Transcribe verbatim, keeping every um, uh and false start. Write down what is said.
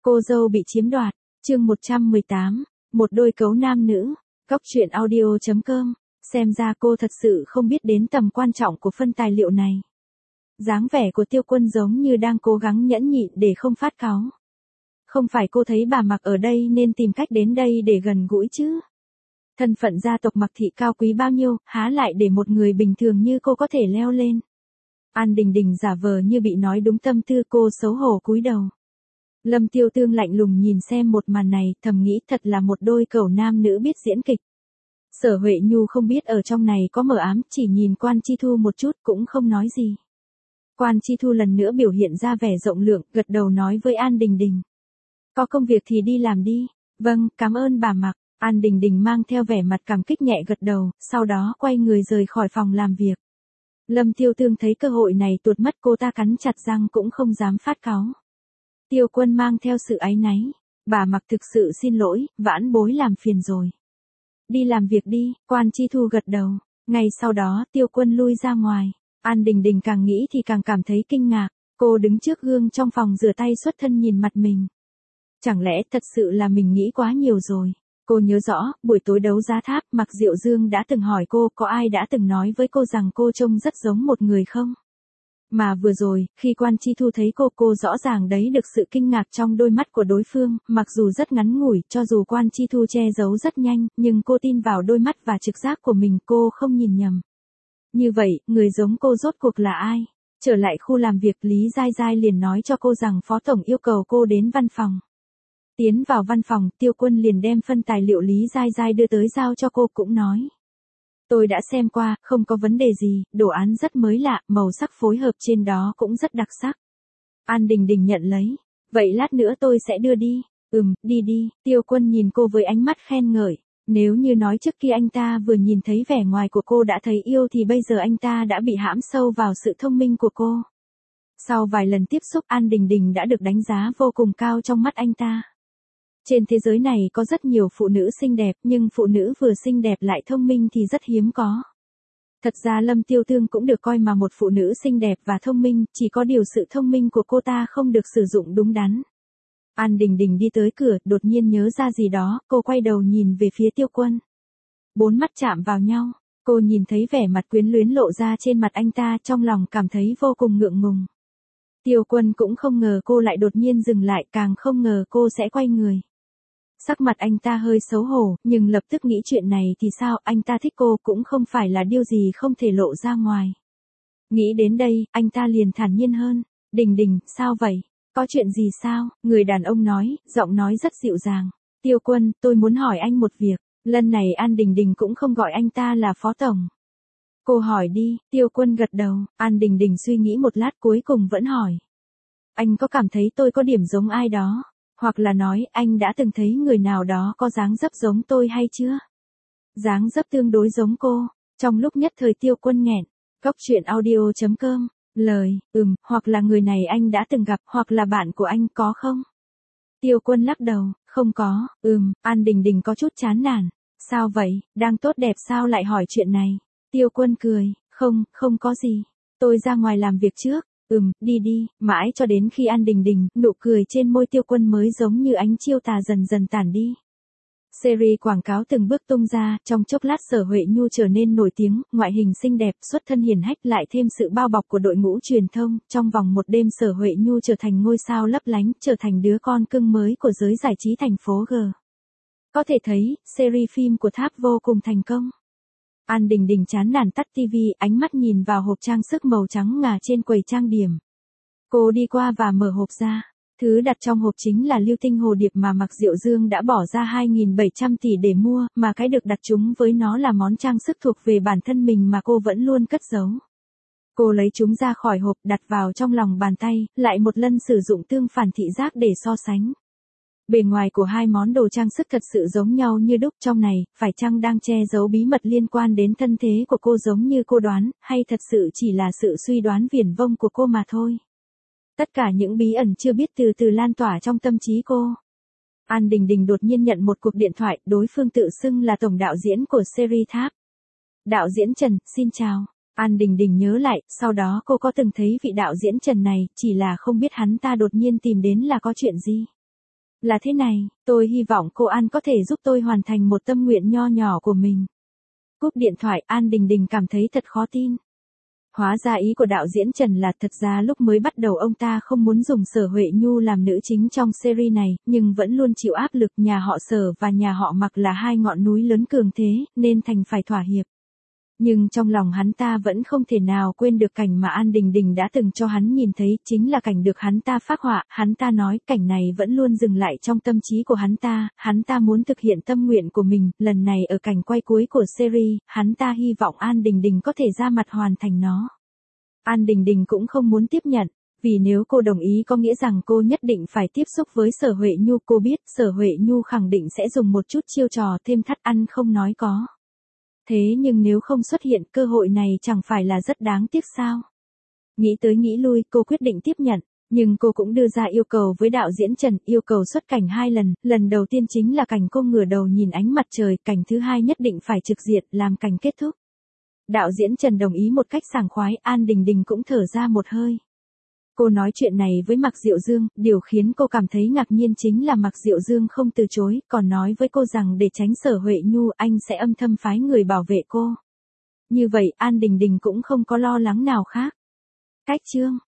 Cô dâu bị chiếm đoạt, chương một trăm mười tám, một đôi cấu nam nữ, góc truyện audio chấm com, xem ra cô thật sự không biết đến tầm quan trọng của phân tài liệu này. Dáng vẻ của Tiêu Quân giống như đang cố gắng nhẫn nhịn để không phát cáu. Không phải cô thấy bà Mặc ở đây nên tìm cách đến đây để gần gũi chứ. Thân phận gia tộc Mặc thị cao quý bao nhiêu, há lại để một người bình thường như cô có thể leo lên. An Đình Đình giả vờ như bị nói đúng tâm tư, cô xấu hổ cúi đầu. Lâm Tiêu Tương lạnh lùng nhìn xem một màn này, thầm nghĩ thật là một đôi cẩu nam nữ biết diễn kịch. Sở Huệ Nhu không biết ở trong này có mờ ám, chỉ nhìn Quan Chi Thu một chút cũng không nói gì. Quan Chi Thu lần nữa biểu hiện ra vẻ rộng lượng, gật đầu nói với An Đình Đình. Có công việc thì đi làm đi. Vâng, cảm ơn bà Mặc. An Đình Đình mang theo vẻ mặt cảm kích nhẹ gật đầu, sau đó quay người rời khỏi phòng làm việc. Lâm Tiêu Tương thấy cơ hội này tuột mất, cô ta cắn chặt răng cũng không dám phát cáu. Tiêu Quân mang theo sự áy náy. Bà Mặc thực sự xin lỗi, vãn bối làm phiền rồi. Đi làm việc đi, Quan Chi Thu gật đầu. Ngay sau đó Tiêu Quân lui ra ngoài. An Đình Đình càng nghĩ thì càng cảm thấy kinh ngạc. Cô đứng trước gương trong phòng rửa tay xuất thân nhìn mặt mình. Chẳng lẽ thật sự là mình nghĩ quá nhiều rồi. Cô nhớ rõ, buổi tối đấu giá tháp, Mạc Diệu Dương đã từng hỏi cô có ai đã từng nói với cô rằng cô trông rất giống một người không? Mà vừa rồi, khi Quan Chi Thu thấy cô, cô rõ ràng đấy được sự kinh ngạc trong đôi mắt của đối phương, mặc dù rất ngắn ngủi, cho dù Quan Chi Thu che giấu rất nhanh, nhưng cô tin vào đôi mắt và trực giác của mình, cô không nhìn nhầm. Như vậy, người giống cô rốt cuộc là ai? Trở lại khu làm việc, Lý Giai Giai liền nói cho cô rằng Phó Tổng yêu cầu cô đến văn phòng. Tiến vào văn phòng, Tiêu Quân liền đem phân tài liệu Lý Giai Giai đưa tới giao cho cô, cũng nói. Tôi đã xem qua, không có vấn đề gì, đồ án rất mới lạ, màu sắc phối hợp trên đó cũng rất đặc sắc. An Đình Đình nhận lấy. Vậy lát nữa tôi sẽ đưa đi. Ừm, đi đi. Tiêu Quân nhìn cô với ánh mắt khen ngợi. Nếu như nói trước kia anh ta vừa nhìn thấy vẻ ngoài của cô đã thấy yêu thì bây giờ anh ta đã bị hãm sâu vào sự thông minh của cô. Sau vài lần tiếp xúc, An Đình Đình đã được đánh giá vô cùng cao trong mắt anh ta. Trên thế giới này có rất nhiều phụ nữ xinh đẹp, nhưng phụ nữ vừa xinh đẹp lại thông minh thì rất hiếm có. Thật ra Lâm Tiêu Tương cũng được coi mà một phụ nữ xinh đẹp và thông minh, chỉ có điều sự thông minh của cô ta không được sử dụng đúng đắn. An Đình Đình đi tới cửa, đột nhiên nhớ ra gì đó, cô quay đầu nhìn về phía Tiêu Quân. Bốn mắt chạm vào nhau, cô nhìn thấy vẻ mặt quyến luyến lộ ra trên mặt anh ta, trong lòng cảm thấy vô cùng ngượng ngùng. Tiêu Quân cũng không ngờ cô lại đột nhiên dừng lại, càng không ngờ cô sẽ quay người. Sắc mặt anh ta hơi xấu hổ, nhưng lập tức nghĩ chuyện này thì sao, anh ta thích cô cũng không phải là điều gì không thể lộ ra ngoài. Nghĩ đến đây, anh ta liền thản nhiên hơn. Đình Đình, sao vậy? Có chuyện gì sao? Người đàn ông nói, giọng nói rất dịu dàng. Tiêu Quân, tôi muốn hỏi anh một việc. Lần này An Đình Đình cũng không gọi anh ta là Phó Tổng. Cô hỏi đi. Tiêu Quân gật đầu. An Đình Đình suy nghĩ một lát cuối cùng vẫn hỏi. Anh có cảm thấy tôi có điểm giống ai đó? Hoặc là nói anh đã từng thấy người nào đó có dáng dấp giống tôi hay chưa? Dáng dấp tương đối giống cô. Trong lúc nhất thời Tiêu Quân nghẹn. Góc truyện audio chấm com. Lời, ừm, hoặc là người này anh đã từng gặp, hoặc là bạn của anh, có không? Tiêu Quân lắc đầu, không có. Ừm, An Đình Đình có chút chán nản. Sao vậy, đang tốt đẹp sao lại hỏi chuyện này? Tiêu Quân cười, không, không có gì. Tôi ra ngoài làm việc trước. Ừm, đi đi, mãi cho đến khi An Đình Đình, nụ cười trên môi Tiêu Quân mới giống như ánh chiêu tà dần dần tản đi. Series quảng cáo từng bước tung ra, trong chốc lát Sở Huệ Nhu trở nên nổi tiếng, ngoại hình xinh đẹp, xuất thân hiển hách lại thêm sự bao bọc của đội ngũ truyền thông, trong vòng một đêm Sở Huệ Nhu trở thành ngôi sao lấp lánh, trở thành đứa con cưng mới của giới giải trí thành phố G. Có thể thấy, series phim của Tháp vô cùng thành công. An Đình Đình chán nản tắt tivi, ánh mắt nhìn vào hộp trang sức màu trắng ngà trên quầy trang điểm. Cô đi qua và mở hộp ra. Thứ đặt trong hộp chính là lưu tinh hồ điệp mà Mạc Diệu Dương đã bỏ ra hai nghìn bảy trăm tỷ để mua, mà cái được đặt chúng với nó là món trang sức thuộc về bản thân mình mà cô vẫn luôn cất giấu. Cô lấy chúng ra khỏi hộp, đặt vào trong lòng bàn tay, lại một lần sử dụng tương phản thị giác để so sánh. Bề ngoài của hai món đồ trang sức thật sự giống nhau như đúc, trong này, phải chăng đang che giấu bí mật liên quan đến thân thế của cô giống như cô đoán, hay thật sự chỉ là sự suy đoán viển vông của cô mà thôi. Tất cả những bí ẩn chưa biết từ từ lan tỏa trong tâm trí cô. An Đình Đình đột nhiên nhận một cuộc điện thoại, đối phương tự xưng là tổng đạo diễn của series Tháp. Đạo diễn Trần, xin chào. An Đình Đình nhớ lại, sau đó cô có từng thấy vị đạo diễn Trần này, chỉ là không biết hắn ta đột nhiên tìm đến là có chuyện gì. Là thế này, tôi hy vọng cô An có thể giúp tôi hoàn thành một tâm nguyện nho nhỏ của mình. Cúp điện thoại, An Đình Đình cảm thấy thật khó tin. Hóa ra ý của đạo diễn Trần là thật ra lúc mới bắt đầu ông ta không muốn dùng Sở Huệ Nhu làm nữ chính trong series này, nhưng vẫn luôn chịu áp lực nhà họ Sở và nhà họ Mạc là hai ngọn núi lớn cường thế, nên thành phải thỏa hiệp. Nhưng trong lòng hắn ta vẫn không thể nào quên được cảnh mà An Đình Đình đã từng cho hắn nhìn thấy, chính là cảnh được hắn ta phác họa, hắn ta nói cảnh này vẫn luôn dừng lại trong tâm trí của hắn ta, hắn ta muốn thực hiện tâm nguyện của mình, lần này ở cảnh quay cuối của series, hắn ta hy vọng An Đình Đình có thể ra mặt hoàn thành nó. An Đình Đình cũng không muốn tiếp nhận, vì nếu cô đồng ý có nghĩa rằng cô nhất định phải tiếp xúc với Sở Huệ Nhu, cô biết Sở Huệ Nhu khẳng định sẽ dùng một chút chiêu trò thêm thắt ăn không nói có. Thế nhưng nếu không xuất hiện cơ hội này chẳng phải là rất đáng tiếc sao? Nghĩ tới nghĩ lui, cô quyết định tiếp nhận, nhưng cô cũng đưa ra yêu cầu với đạo diễn Trần, yêu cầu xuất cảnh hai lần, lần đầu tiên chính là cảnh cô ngửa đầu nhìn ánh mặt trời, cảnh thứ hai nhất định phải trực diện, làm cảnh kết thúc. Đạo diễn Trần đồng ý một cách sảng khoái, An Đình Đình cũng thở ra một hơi. Cô nói chuyện này với Mạc Diệu Dương, điều khiến cô cảm thấy ngạc nhiên chính là Mạc Diệu Dương không từ chối, còn nói với cô rằng để tránh Sở Huệ Nhu anh sẽ âm thầm phái người bảo vệ cô. Như vậy An Đình Đình cũng không có lo lắng nào khác. Cách chương